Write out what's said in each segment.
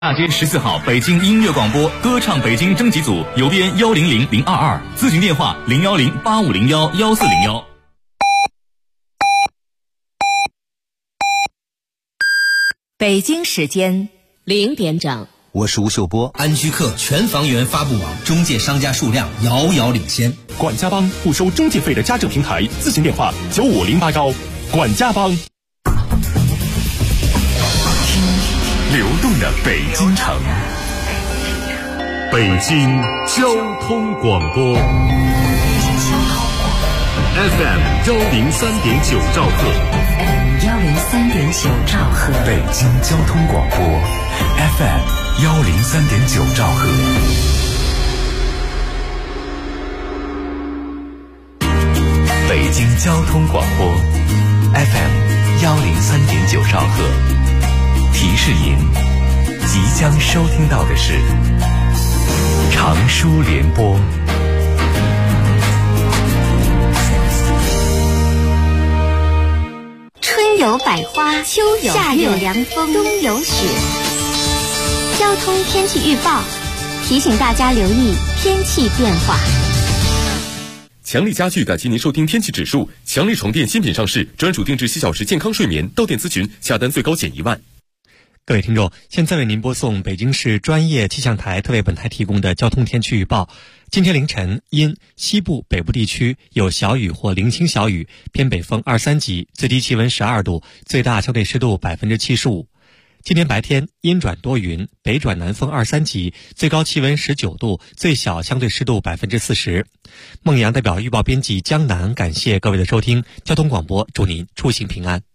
大街14号北京音乐广播歌唱北京征集组邮编100022，咨询电话01085011401。 北京时间0点整， 我是吴秀波。 安居客全房源发布网中介商家数量遥遥领先。 管家帮不收中介费的家政平台，咨询电话95081。管家帮。 流动的北京城，北京交通广播 FM 103.9兆赫， 103.9兆赫， 北京交通广播 FM 103.9兆赫，北京交通广播 FM 103.9兆赫。提示您，即将收听到的是长舒联播。 春有百花，秋有夏有凉风，冬有雪。交通天气预报提醒大家留意天气变化。 强力家具感谢您收听天气指数。强力床垫新品上市，专属定制7小时健康睡眠到店咨询，下单最高减1万。 各位听众，现在为您播送北京市专业气象台特为本台提供的交通天气预报。今天凌晨，因西部、北部地区有小雨或零星小雨，偏北风2、3级，最低气温12度，最大相对湿度75%。今天白天阴转多云，北转南风2、3级，最高气温19度，最小相对湿度40%。孟阳代表预报编辑江南感谢各位的收听，交通广播祝您出行平安。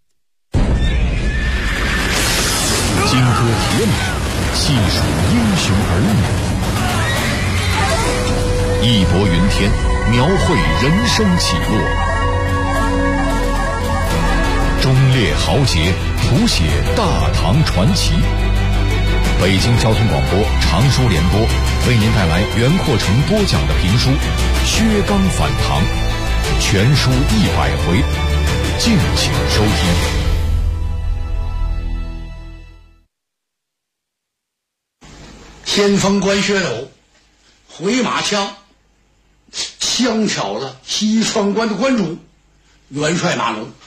金戈铁马，细数英雄儿女，义薄云天，描绘人生起落，忠烈豪杰，谱写大唐传奇。北京交通广播长舒联播为您带来袁阔成播讲的评书《薛刚反唐》，全书100回，敬请收听。 先锋官薛斗回马枪，枪挑了西川关的关主元帅马龙。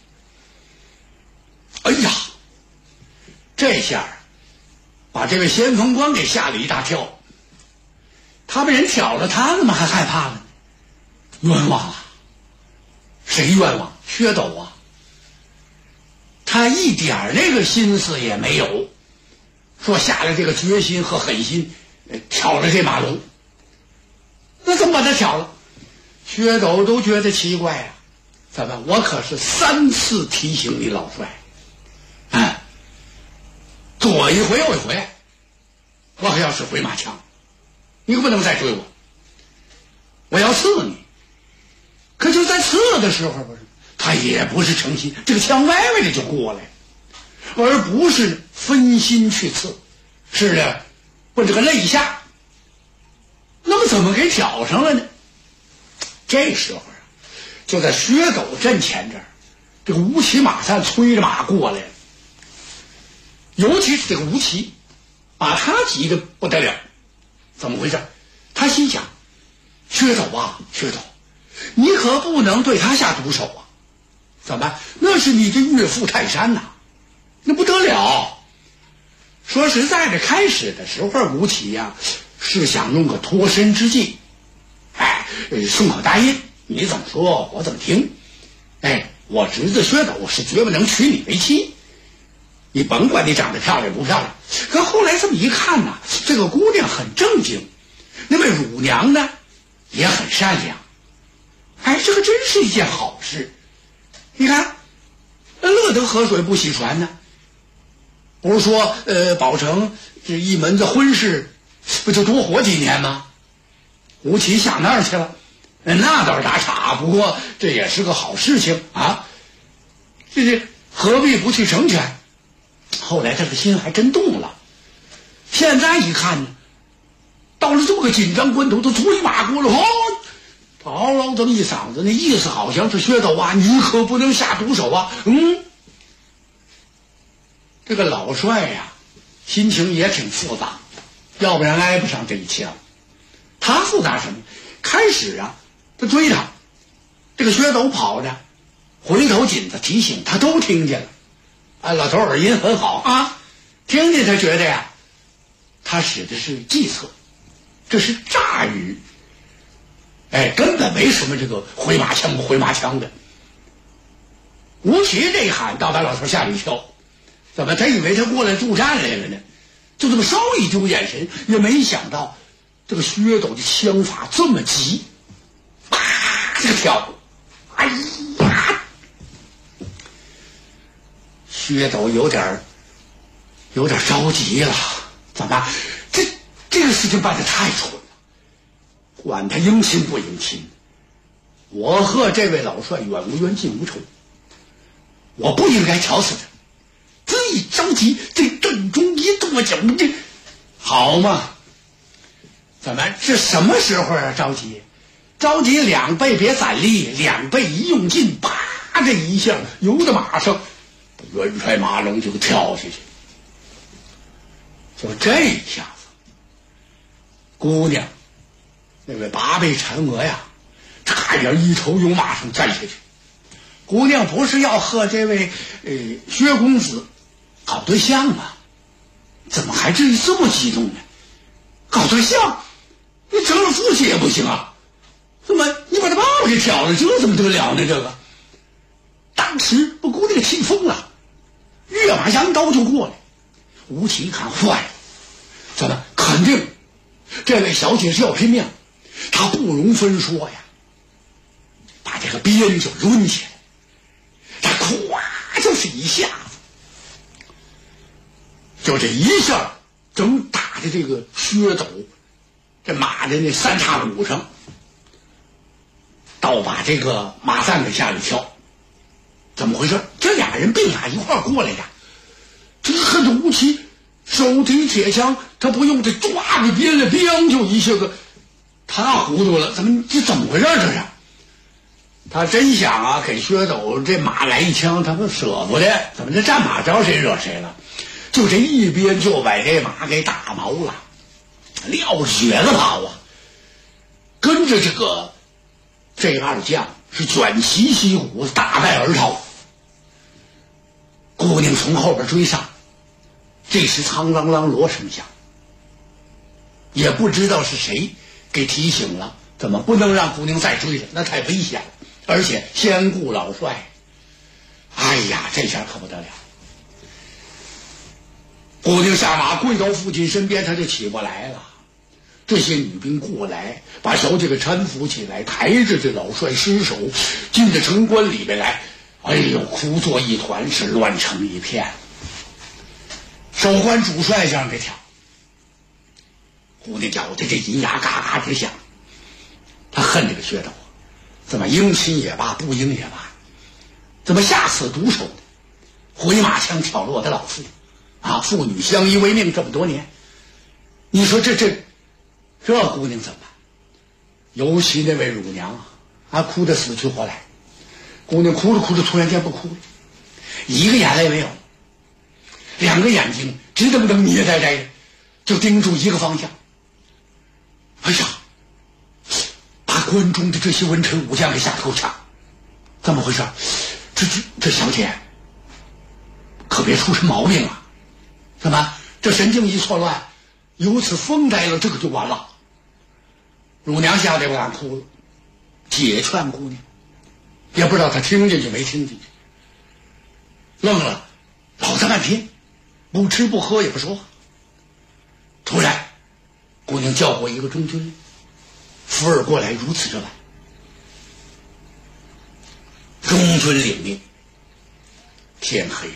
哎呀，这下把这位先锋官给吓了一大跳。他被人挑了，他怎么还害怕呢？冤枉啊！谁冤枉？薛斗啊！他一点那个心思也没有，说下了这个决心和狠心，挑了这马龙。那怎么把他挑了？薛斗都觉得奇怪啊！怎么？我可是3次提醒你老帅，左一回右一回，我可要是回马枪，你可不能再追我，我要刺你。可就在刺的时候，不是他也不是诚心，这个枪歪歪的就过来，而不是分心去刺，是的，奔这个肋下。那么怎么给挑上了呢？这时候啊，就在薛斗阵前这儿，这个吴起马三催着马过来了，尤其是这个吴起，把他急得不得了。怎么回事？他心想，薛斗啊，薛斗，你可不能对他下毒手啊！怎么？那是你的岳父泰山呐，那不得了。说实在的，开始的时候吴起呀，是想弄个脱身之计，宋口答应，你怎么说我怎么听。我侄子薛斗是绝不能娶你为妻，你甭管你长得漂亮不漂亮。可后来这么一看呢，这个姑娘很正经，那位乳娘呢也很善良，这个真是一件好事。你看，乐得河水不洗船呢。不是说保成这一门子婚事不就多活几年吗？吴起想那儿去了，那倒是打岔，不过这也是个好事情啊。这何必不去成全？后来这个心还真动了。现在一看呢，到了这么个紧张关头，都催马过来，嗷嗷这么一嗓子，那意思好像是薛斗啊，你可不能下毒手啊。这个老帅呀， 心情也挺复杂，要不然挨不上这一枪。他复杂什么？开始啊，他追他，这个薛斗跑着，回头紧子提醒他都听见了。老头耳音很好啊，听见他觉得呀，他使的是计策，这是诈语，根本没什么这个回马枪不回马枪的。吴奇这一喊，倒把老头吓了一跳，怎么他以为他过来助战来了呢？就这么稍一丢眼神，也没想到这个薛斗的枪法这么急，啪，这个跳，哎呀！薛斗有点着急了，怎么这个事情办得太蠢了？管他迎亲不迎亲，我和这位老帅远无冤近无仇，我不应该挑死他。这一着急，这正中一跺脚，这好嘛？怎么这什么时候啊？着急2倍别攒力，2倍一用劲，啪，这一下由到马上，元帅马龙就跳下去。就这一下子，姑娘那位八倍嫦娥呀，差点一头由马上栽下去。姑娘不是要和这位薛公子搞对象吗？怎么还至于这么激动呢？搞对象，你成了夫妻也不行啊！怎么你把他爸爸给挑了，这怎么得了呢？这个当时把姑娘气疯了，跃马扬刀就过来。吴奇一看坏了，怎么肯定这位小姐是要拼命，她不容分说呀，把这个鞭就抡起来，他咵就是一下子，就这一下正打在这个薛斗这马的那3叉骨上，倒把这个马赞给吓了一跳。怎么回事？这俩人并打一块过来的，这恨得吴奇手提铁枪，他不用这抓着鞭了，鞭就一下子他糊涂了。怎么回事？这是他真想啊给薛斗这马来一枪，他不舍不得。怎么这战马招谁惹谁了？就这一鞭就把这马给打毛了，撂着血子跑啊！跟着这二将是卷旗息鼓，大败而逃。姑娘从后边追上，这时苍啷啷锣声响，也不知道是谁给提醒了，怎么不能让姑娘再追了？那太危险了，而且先顾老帅。哎呀，这下可不得了！姑娘下马跪到父亲身边，他就起不来了。这些女兵过来，把小姐给搀扶起来，抬着这老帅尸首进到城关里边来。哎呦，哭作一团，是乱成一片。手环主帅这样给挑，姑娘咬的这银牙嘎嘎直响。他恨这个薛斗，怎么应亲也罢，不应也罢，怎么下此毒手呢？回马枪挑落的老父啊，父女相依为命这么多年，你说这姑娘怎么办？尤其那位乳娘啊，哭得死去活来。姑娘哭着哭着，突然间不哭了，一个眼泪没有，2个眼睛直瞪瞪捏呆呆的，就盯住一个方向。哎呀，把关中的这些文臣武将给吓够呛。怎么回事？这小姐可别出什么毛病啊！怎么这神经一错乱，由此疯呆了，这可就完了。乳娘吓得不敢哭了，解劝姑娘，也不知道她听进去没听进去，愣了老大半天，不吃不喝也不说话。突然姑娘叫过一个中军，扶儿过来，如此这般。中军领命，天黑了，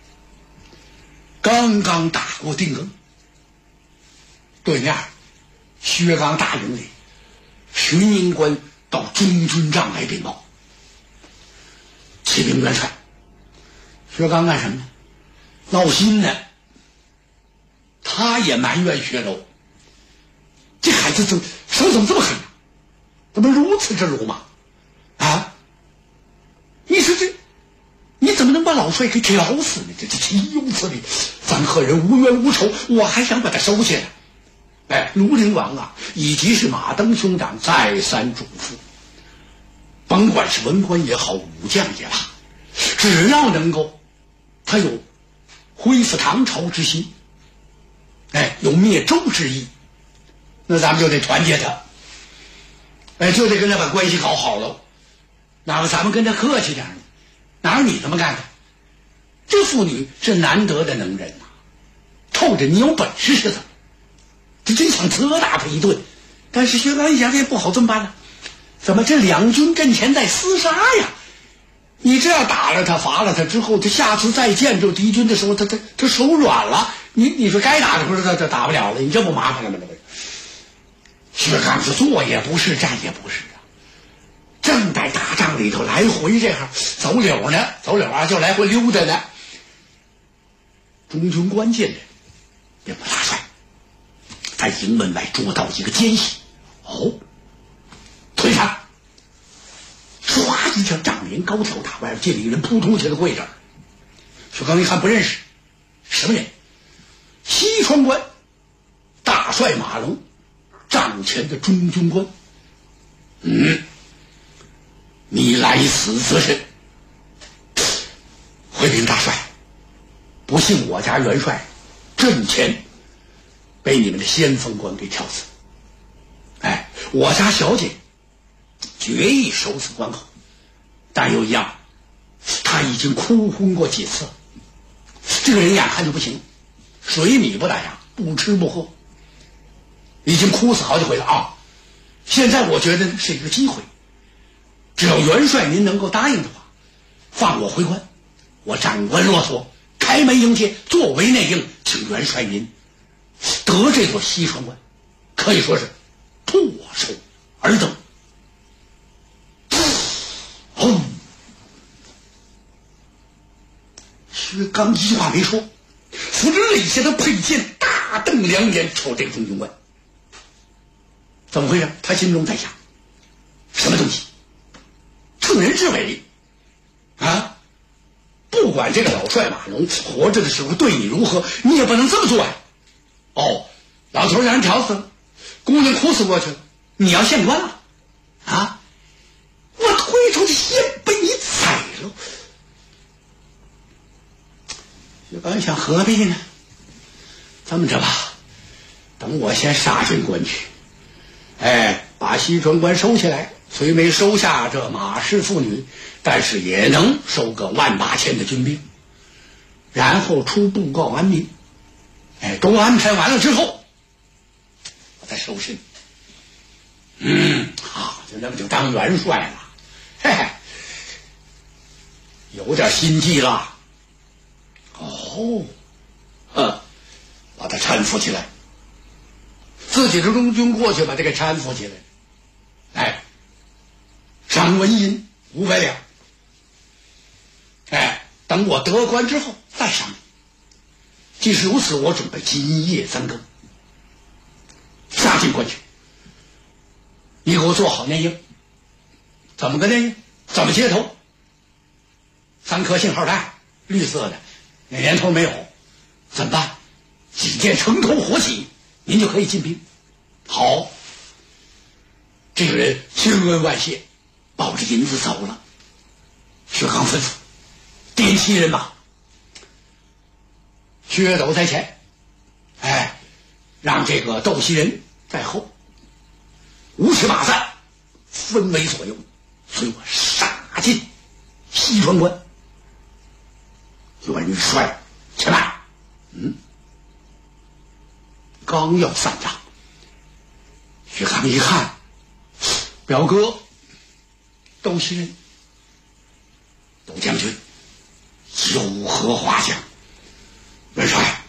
刚刚打过定更，对面薛刚大营里巡营官到中军帐来禀报，启禀元帅，薛刚干什么呢？闹心呢。他也埋怨薛楼，这孩子手怎么这么狠呢？怎么如此之鲁莽啊？你说这你怎么能把老帅给挑死呢？这岂有此理！怎咱和人无冤无仇，我还想把他收起来。哎，庐陵王啊，以及是马登兄长再三嘱咐，甭管是文官也好，武将也罢，只要能够他有恢复唐朝之心，哎，有灭周之意，那咱们就得团结他，哎，就得跟他把关系搞好了。哪个咱们跟他客气点呢？哪有你这么干的？这妇女是难得的能人呐，透着你有本事似的，这真想责打他一顿。但是薛刚一想，这也不好，怎么办呢？怎么这两军阵前在厮杀呀？你这样打了他，罚了他之后，他下次再见着敌军的时候，他手软了。你说该打的时候他打不了了，你这不麻烦了吗？这个薛刚是坐也不是，站也不是啊，正在打仗里头来回这样走柳呢，就来回溜达呢。中军官进来，禀大帅，在营门外捉到一个奸细。哦，推他！唰一下，帐帘高挑，打外边进了一个人，扑通起来跪着。薛刚一看不认识，什么人？西川关大帅马龙，帐前的中军官。你来此自甚？回禀大帅，不幸我家元帅阵前被你们的先锋官给挑死。哎，我家小姐决意守此关口，但有一样，他已经哭昏过几次了。这个人眼看就不行，水米不打牙，不吃不喝，已经哭死好几回了啊！现在我觉得是一个机会，只要元帅您能够答应的话，放我回关，我长官骆驼开门迎接，作为内应，请元帅您得这座西川关，可以说是唾手而得。哦，薛刚一句话没说，扶着肋下的佩剑，大瞪两眼瞅这个中军官。怎么回事？他心中在想，什么东西？乘人之危啊！不管这个老帅马龙活着的时候对你如何，你也不能这么做呀！哦，老头让人挑死了，姑娘哭死过去了，你要县官了啊！我推出去先被你宰了。薛刚想，何必呢？这么着吧，等我先杀进关去，哎，把西川关收起来，虽没收下这马氏妇女，但是也能收个18000的军兵，然后出布告安民。哎，都安排完了之后，我再收拾你。好，就这么就当元帅了，嘿嘿，有点心计了。哦，把他搀扶起来，自己的中军过去把他给搀扶起来。哎，赏纹银500两。哎，等我得官之后再赏你。即使如此，我准备今夜3更杀进关去。你给我做好内应。怎么个内应？怎么接头？3颗信号弹，绿色的，那年头没有，怎么办？几件城头火起，您就可以进兵。好，这个人千恩万谢，抱着银子走了。薛刚吩咐点旗人马，薛斗在前，哎，让这个斗袭人在后，五尺马三分为左右，随我杀进西川关。元帅且慢。刚要散场，薛刚一看，表哥斗袭人，斗将军有何话讲？元帅，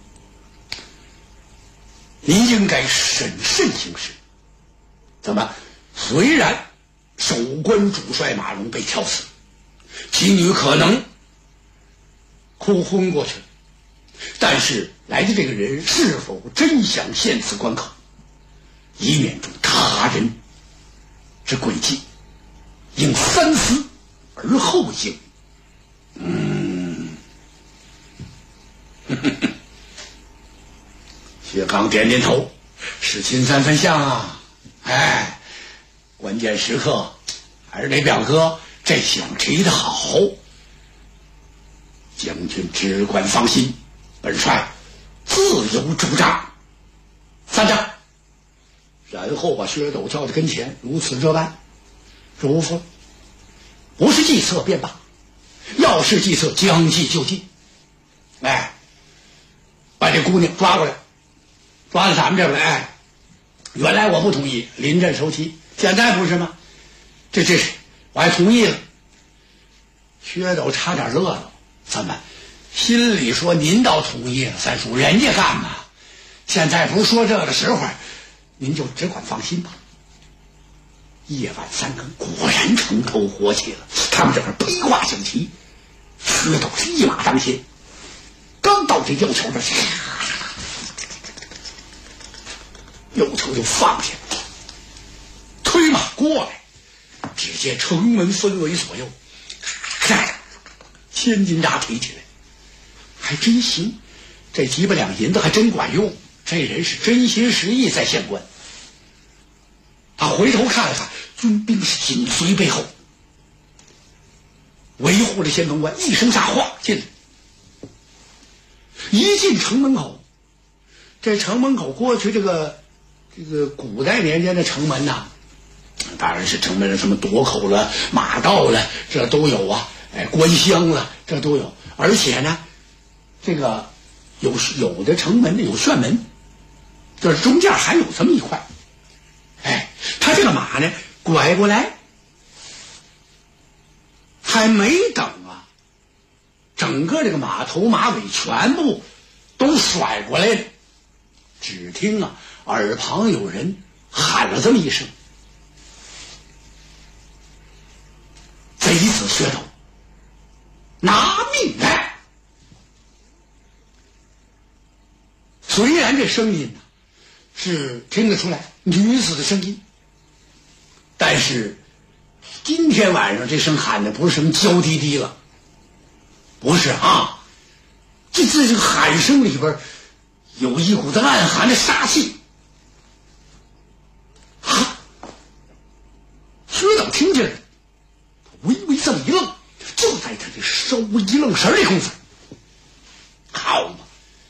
您应该审慎行事。怎么？虽然守关主帅马龙被挑死，其女可能哭昏过去了，但是来的这个人是否真想陷此关口，以免中他人之诡计，应三思而后行。 薛刚点点头，是秦三分像啊。哎，关键时刻还是得表哥这枪提得好。将军只管放心，本帅自有主张。三丈。然后把薛斗叫到跟前，如此这般。主父，不是计策便罢，要是计策，将计就计。哎，把这姑娘抓过来，抓到咱们这边来。哎，原来我不同意临阵收妻，现在不是吗？这是我还同意了。薛斗差点乐了，怎么心里说您倒同意了，三叔人家干嘛？现在不是说这个时候，您就只管放心吧。夜晚3更，果然城头火起了，他们这边披挂整齐，薛斗是一马当先，刚到这右球这，右球就放下，推马过来，只见城门分为左右，千斤闸提起来，还真行，这几百两银子还真管用，这人是真心实意在县官。他回头看了看，军兵是紧随背后，维护着县城官，一声大话进来。一进城门口，这城门口过去这个古代年间的城门呐，当然是城门的什么垛口了、马道了，这都有啊。哎，官箱了，这都有。而且呢，这个有的城门呢有旋门，就是中间还有这么一块。哎，他这个马呢拐过来，还没等啊，整个这个马头马尾全部都甩过来了。只听啊，耳旁有人喊了这么一声：“贼子薛斗，拿命来！”虽然这声音呢是听得出来女子的声音，但是今天晚上这声喊的不是什么娇滴滴了，不是啊，这个喊声里边有一股子暗含的杀气。啊！薛斗听见了，他微微这么一愣，就在他这稍微一愣神的功夫，好嘛！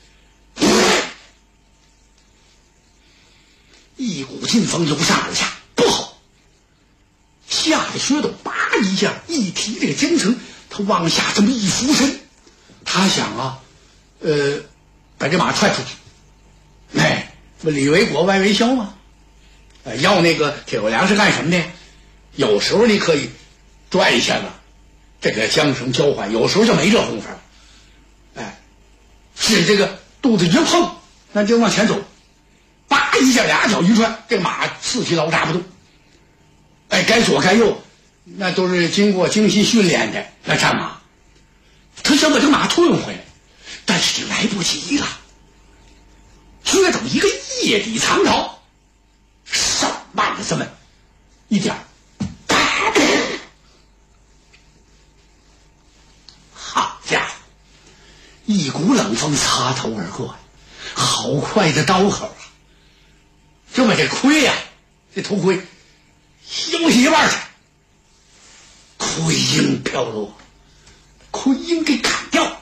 一股劲风由上而下，不好！吓得薛斗叭一下一提这个缰绳，他往下这么一俯身，他想啊，把这马踹出去。哎，里为国外为销嘛。要那个铁口粮是干什么的？有时候你可以拽一下子这个缰绳交换，有时候就没这功夫。哎，是这个肚子一碰，那就往前走。叭一下，俩脚一踹，这个马四蹄老扎不动。哎，该左该右，那都是经过精细训练的那战马。他想把这马吞回来，但是就来不及了。薛斗一个夜底藏逃，稍慢了这么一点，好家伙，一股冷风擦头而过，好快的刀口啊！就把这盔呀，这头盔削起一半去，盔缨飘落，盔缨给砍掉。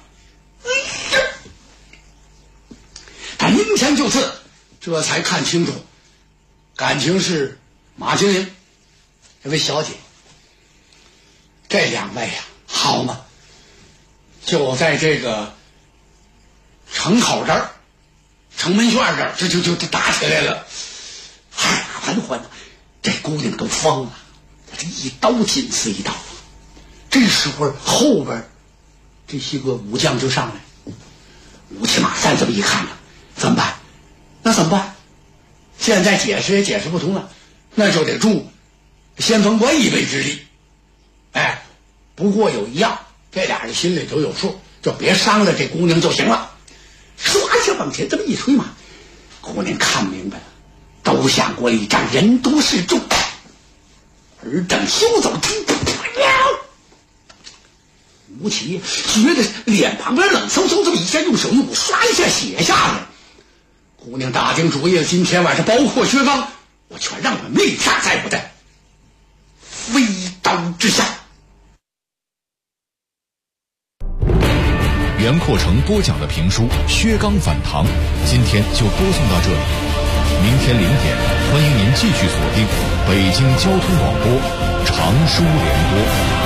他迎前就刺，这才看清楚，感情是马金玲这位小姐。这两位呀，好嘛，就在这个城口这儿，城门院这儿，就打起来了。哎，盘桓呐，这姑娘都疯了，这一刀紧似一刀。这时候后边这些个武将就上来，武骑马三这么一看呢，怎么办？那怎么办？现在解释也解释不通了，那就得助先锋官一臂之力。哎，不过有一样，这俩人心里都有数，就别伤了这姑娘就行了。唰一下往前这么一推马，姑娘看明白了，都想过一仗，人多势众，尔等休走，吴奇觉得脸旁边冷飕飕这么一下，用手一捂，刷一下血下来。 姑娘打定主意，今天晚上包括薛刚，我全让他明天在我的飞刀之下。 袁阔成播讲的评书《薛刚反唐》，今天就播送到这里。明天0点，欢迎您继续锁定北京交通广播长书联播。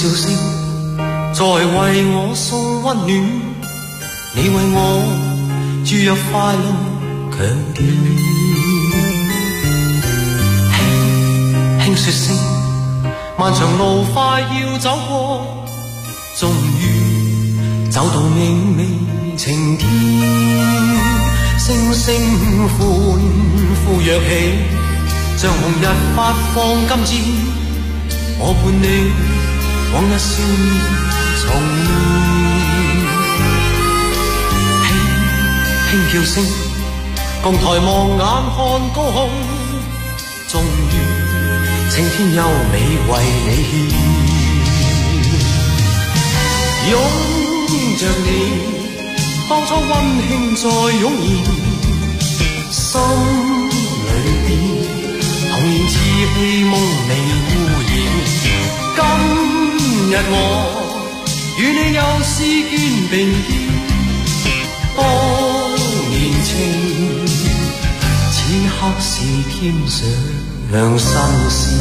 笑聲在為我送溫暖，你為我注入快樂強電，輕輕說聲漫長路快要走過，終於走到明媚晴天，聲聲歡呼躍起，像紅日發放金箭，我伴你往日少年重現，輕輕叫聲共抬望眼看高空，終於青天優美為你獻，擁着你當初溫馨再湧現，心裏邊童年稚氣夢未污染，今日我與你又試肩並肩，當年情此刻是添上新鮮，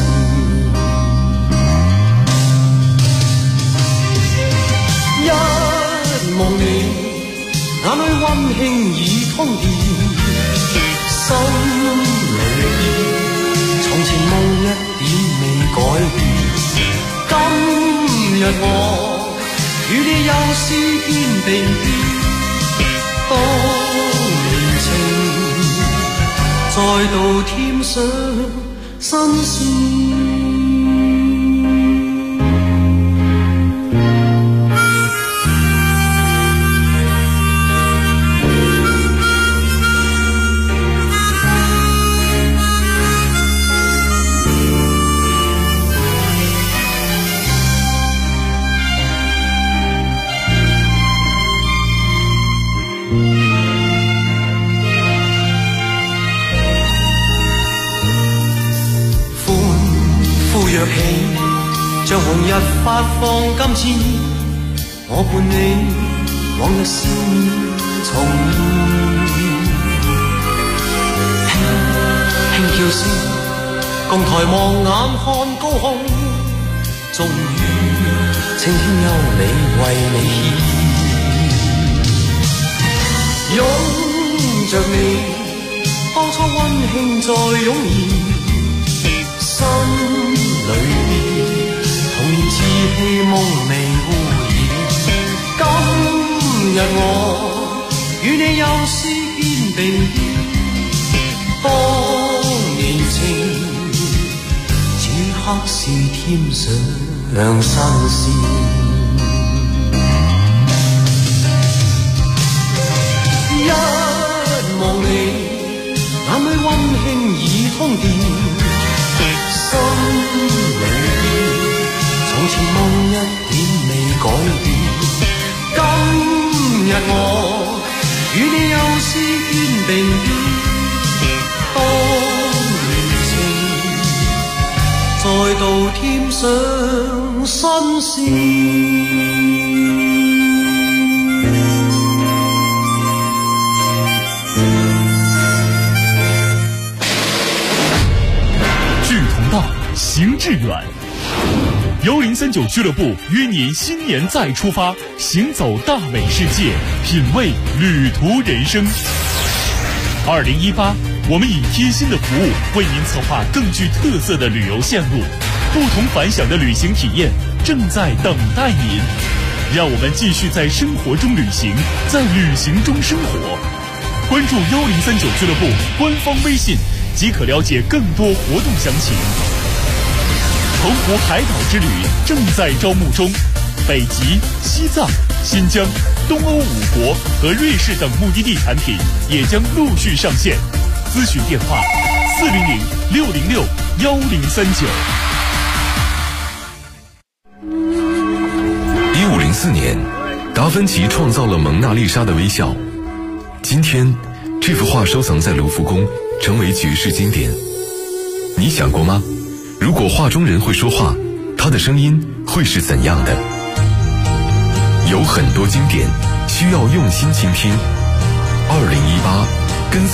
一望你眼裏溫馨已通電，心裏邊從前夢一點未改變，今日我與你又試肩並肩，當年情再度添上新鮮。若起像紅日發放金箭，我伴你往日少年重現，輕輕叫聲共抬望眼看高空，終於青天優美為你獻，擁着你當初溫馨再湧現，心裏邊童年稚氣夢未污染，今日我與你又試肩並肩，當年情此刻是添上新鮮，一望你眼裏溫馨已通電，心裏邊從前夢一點未改變，今日我與你又試肩並肩，當年情再度添上新鮮。 行致远，1039俱乐部约您新年再出发，行走大美世界，品味旅途人生。2018，我们以贴心的服务为您策划更具特色的旅游线路，不同凡响的旅行体验正在等待您。让我们继续在生活中旅行，在旅行中生活。关注1039俱乐部官方微信，即可了解更多活动详情。澎湖海岛之旅正在招募中，北极、西藏、新疆、东欧5国和瑞士等目的地产品也将陆续上线。咨询电话400-606-1039。 1504年，达芬奇创造了蒙娜丽莎的微笑。今天，这幅画收藏在卢浮宫，成为举世经典。你想过吗？如果画中人会说话，他的声音会是怎样的？有很多经典需要用心倾听。2018